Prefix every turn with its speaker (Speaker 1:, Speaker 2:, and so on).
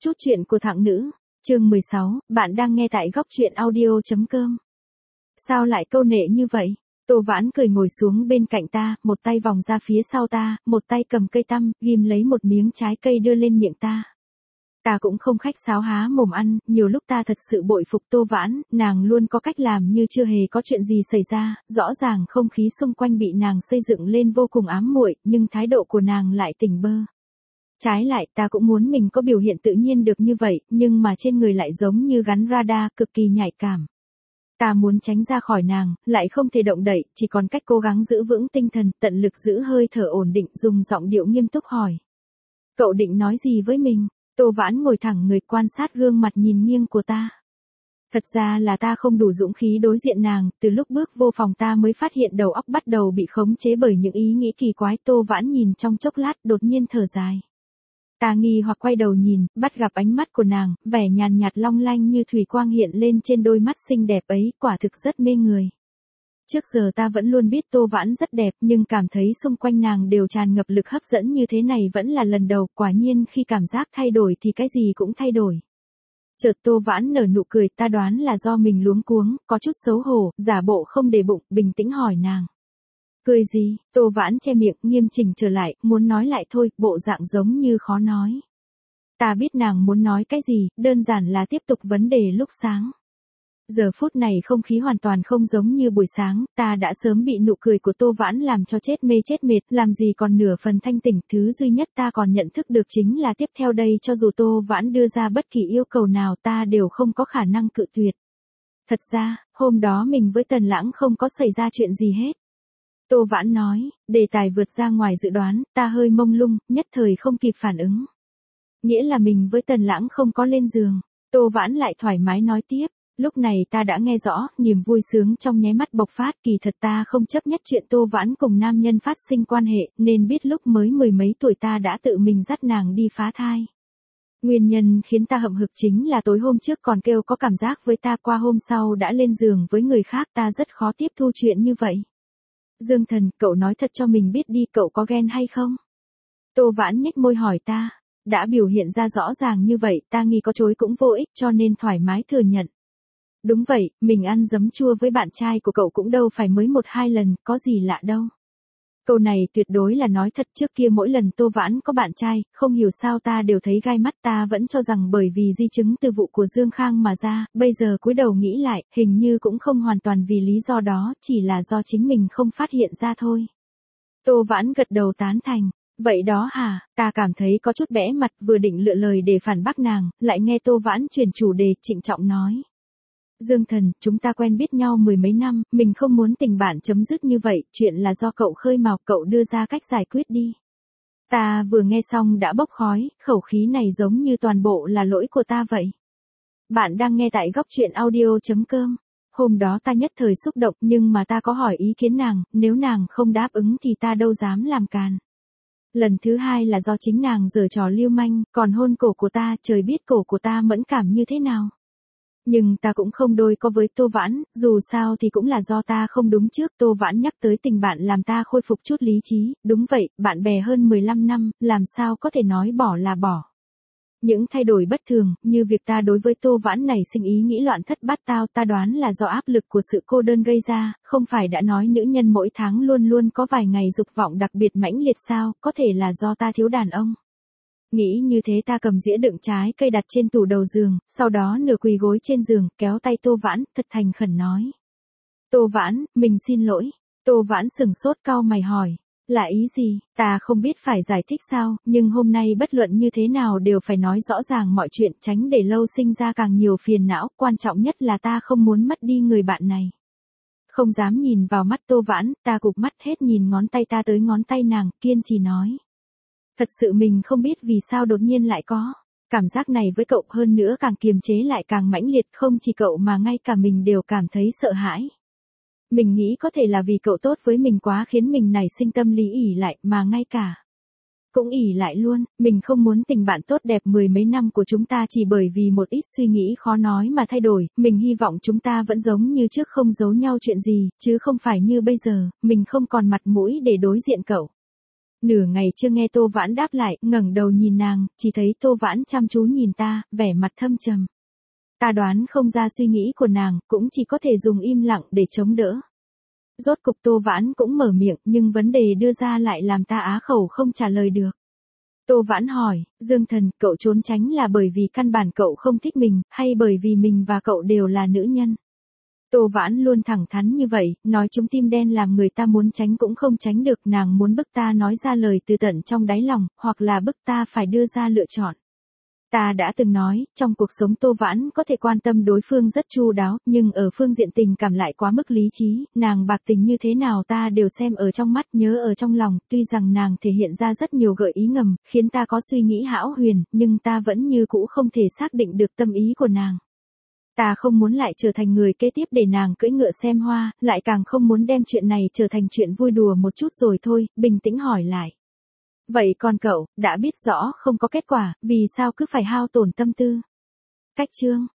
Speaker 1: Chút chuyện của thạng nữ, chương 16, bạn đang nghe tại góc truyện audio.com. Sao lại câu nệ như vậy? Tô Vãn cười ngồi xuống bên cạnh ta, một tay vòng ra phía sau ta, một tay cầm cây tăm, ghim lấy một miếng trái cây đưa lên miệng ta. Ta cũng không khách sáo há mồm ăn, nhiều lúc ta thật sự bội phục Tô Vãn, nàng luôn có cách làm như chưa hề có chuyện gì xảy ra, rõ ràng không khí xung quanh bị nàng xây dựng lên vô cùng ám muội, nhưng thái độ của nàng lại tỉnh bơ. Trái lại, ta cũng muốn mình có biểu hiện tự nhiên được như vậy, nhưng mà trên người lại giống như gắn radar, cực kỳ nhạy cảm. Ta muốn tránh ra khỏi nàng, lại không thể động đậy, chỉ còn cách cố gắng giữ vững tinh thần, tận lực giữ hơi thở ổn định, dùng giọng điệu nghiêm túc hỏi. Cậu định nói gì với mình? Tô Vãn ngồi thẳng người quan sát gương mặt nhìn nghiêng của ta. Thật ra là ta không đủ dũng khí đối diện nàng, từ lúc bước vô phòng ta mới phát hiện đầu óc bắt đầu bị khống chế bởi những ý nghĩ kỳ quái. Tô Vãn nhìn trong chốc lát đột nhiên thở dài. Ta nghi hoặc quay đầu nhìn, bắt gặp ánh mắt của nàng, vẻ nhàn nhạt long lanh như thủy quang hiện lên trên đôi mắt xinh đẹp ấy, quả thực rất mê người. Trước giờ ta vẫn luôn biết Tô Vãn rất đẹp, nhưng cảm thấy xung quanh nàng đều tràn ngập lực hấp dẫn như thế này vẫn là lần đầu, quả nhiên khi cảm giác thay đổi thì cái gì cũng thay đổi. Chợt Tô Vãn nở nụ cười, ta đoán là do mình luống cuống, có chút xấu hổ, giả bộ không để bụng, bình tĩnh hỏi nàng. Cười gì? Tô Vãn che miệng, nghiêm chỉnh trở lại, muốn nói lại thôi, bộ dạng giống như khó nói. Ta biết nàng muốn nói cái gì, đơn giản là tiếp tục vấn đề lúc sáng. Giờ phút này không khí hoàn toàn không giống như buổi sáng, ta đã sớm bị nụ cười của Tô Vãn làm cho chết mê chết mệt, làm gì còn nửa phần thanh tỉnh, thứ duy nhất ta còn nhận thức được chính là tiếp theo đây cho dù Tô Vãn đưa ra bất kỳ yêu cầu nào ta đều không có khả năng cự tuyệt. Thật ra, hôm đó mình với Tần Lãng không có xảy ra chuyện gì hết. Tô Vãn nói, đề tài vượt ra ngoài dự đoán, ta hơi mông lung, nhất thời không kịp phản ứng. Nghĩa là mình với Tần Lãng không có lên giường. Tô Vãn lại thoải mái nói tiếp, lúc này ta đã nghe rõ, niềm vui sướng trong nháy mắt bộc phát, kỳ thật ta không chấp nhất chuyện Tô Vãn cùng nam nhân phát sinh quan hệ, nên biết lúc mới mười mấy tuổi ta đã tự mình dắt nàng đi phá thai. Nguyên nhân khiến ta hậm hực chính là tối hôm trước còn kêu có cảm giác với ta, qua hôm sau đã lên giường với người khác, ta rất khó tiếp thu chuyện như vậy. Dương Thần, cậu nói thật cho mình biết đi, cậu có ghen hay không? Tô Vãn nhếch môi hỏi ta, đã biểu hiện ra rõ ràng như vậy, ta nghi có chối cũng vô ích cho nên thoải mái thừa nhận. Đúng vậy, mình ăn giấm chua với bạn trai của cậu cũng đâu phải mới 1-2 lần, có gì lạ đâu. Câu này tuyệt đối là nói thật, trước kia mỗi lần Tô Vãn có bạn trai, không hiểu sao ta đều thấy gai mắt, ta vẫn cho rằng bởi vì di chứng từ vụ của Dương Khang mà ra, bây giờ cúi đầu nghĩ lại, hình như cũng không hoàn toàn vì lý do đó, chỉ là do chính mình không phát hiện ra thôi. Tô Vãn gật đầu tán thành, vậy đó hả, ta cảm thấy có chút bẽ mặt, vừa định lựa lời để phản bác nàng, lại nghe Tô Vãn chuyển chủ đề, trịnh trọng nói. Dương Thần, chúng ta quen biết nhau mười mấy năm, mình không muốn tình bạn chấm dứt như vậy, chuyện là do cậu khơi mào, cậu đưa ra cách giải quyết đi. Ta vừa nghe xong đã bốc khói, khẩu khí này giống như toàn bộ là lỗi của ta vậy. Bạn đang nghe tại góc truyện audio.com. Hôm đó ta nhất thời xúc động nhưng mà ta có hỏi ý kiến nàng, nếu nàng không đáp ứng thì ta đâu dám làm càn. Lần thứ hai là do chính nàng giở trò lưu manh, còn hôn cổ của ta, trời biết cổ của ta mẫn cảm như thế nào. Nhưng ta cũng không đôi co với Tô Vãn, dù sao thì cũng là do ta không đúng trước. Tô Vãn nhắc tới tình bạn làm ta khôi phục chút lý trí, đúng vậy, bạn bè hơn 15 năm, làm sao có thể nói bỏ là bỏ. Những thay đổi bất thường, như việc ta đối với Tô Vãn này sinh ý nghĩ loạn thất bát tao, ta đoán là do áp lực của sự cô đơn gây ra, không phải đã nói nữ nhân mỗi tháng luôn luôn có vài ngày dục vọng đặc biệt mãnh liệt sao, có thể là do ta thiếu đàn ông. Nghĩ như thế ta cầm dĩa đựng trái cây đặt trên tủ đầu giường, sau đó nửa quỳ gối trên giường, kéo tay Tô Vãn, thật thành khẩn nói. Tô Vãn, mình xin lỗi. Tô Vãn sừng sốt cau mày hỏi. Là ý gì, ta không biết phải giải thích sao, nhưng hôm nay bất luận như thế nào đều phải nói rõ ràng mọi chuyện, tránh để lâu sinh ra càng nhiều phiền não, quan trọng nhất là ta không muốn mất đi người bạn này. Không dám nhìn vào mắt Tô Vãn, ta cụp mắt hết nhìn ngón tay ta tới ngón tay nàng, kiên trì nói. Thật sự mình không biết vì sao đột nhiên lại có cảm giác này với cậu, hơn nữa càng kiềm chế lại càng mãnh liệt, không chỉ cậu mà ngay cả mình đều cảm thấy sợ hãi. Mình nghĩ có thể là vì cậu tốt với mình quá khiến mình nảy sinh tâm lý ỷ lại, mà ngay cả cũng ỷ lại luôn. Mình không muốn tình bạn tốt đẹp mười mấy năm của chúng ta chỉ bởi vì một ít suy nghĩ khó nói mà thay đổi. Mình hy vọng chúng ta vẫn giống như trước, không giấu nhau chuyện gì, chứ không phải như bây giờ, mình không còn mặt mũi để đối diện cậu. Nửa ngày chưa nghe Tô Vãn đáp lại, ngẩng đầu nhìn nàng, chỉ thấy Tô Vãn chăm chú nhìn ta, vẻ mặt thâm trầm. Ta đoán không ra suy nghĩ của nàng, cũng chỉ có thể dùng im lặng để chống đỡ. Rốt cục Tô Vãn cũng mở miệng, nhưng vấn đề đưa ra lại làm ta á khẩu không trả lời được. Tô Vãn hỏi, Dương Thần, cậu trốn tránh là bởi vì căn bản cậu không thích mình, hay bởi vì mình và cậu đều là nữ nhân? Tô Vãn luôn thẳng thắn như vậy, nói chúng tim đen làm người ta muốn tránh cũng không tránh được, nàng muốn bức ta nói ra lời từ tận trong đáy lòng, hoặc là bức ta phải đưa ra lựa chọn. Ta đã từng nói, trong cuộc sống Tô Vãn có thể quan tâm đối phương rất chu đáo, nhưng ở phương diện tình cảm lại quá mức lý trí, nàng bạc tình như thế nào ta đều xem ở trong mắt, nhớ ở trong lòng, tuy rằng nàng thể hiện ra rất nhiều gợi ý ngầm, khiến ta có suy nghĩ hão huyền, nhưng ta vẫn như cũ không thể xác định được tâm ý của nàng. Ta không muốn lại trở thành người kế tiếp để nàng cưỡi ngựa xem hoa, lại càng không muốn đem chuyện này trở thành chuyện vui đùa một chút rồi thôi, bình tĩnh hỏi lại. Vậy còn cậu, đã biết rõ không có kết quả, vì sao cứ phải hao tổn tâm tư? Cách chương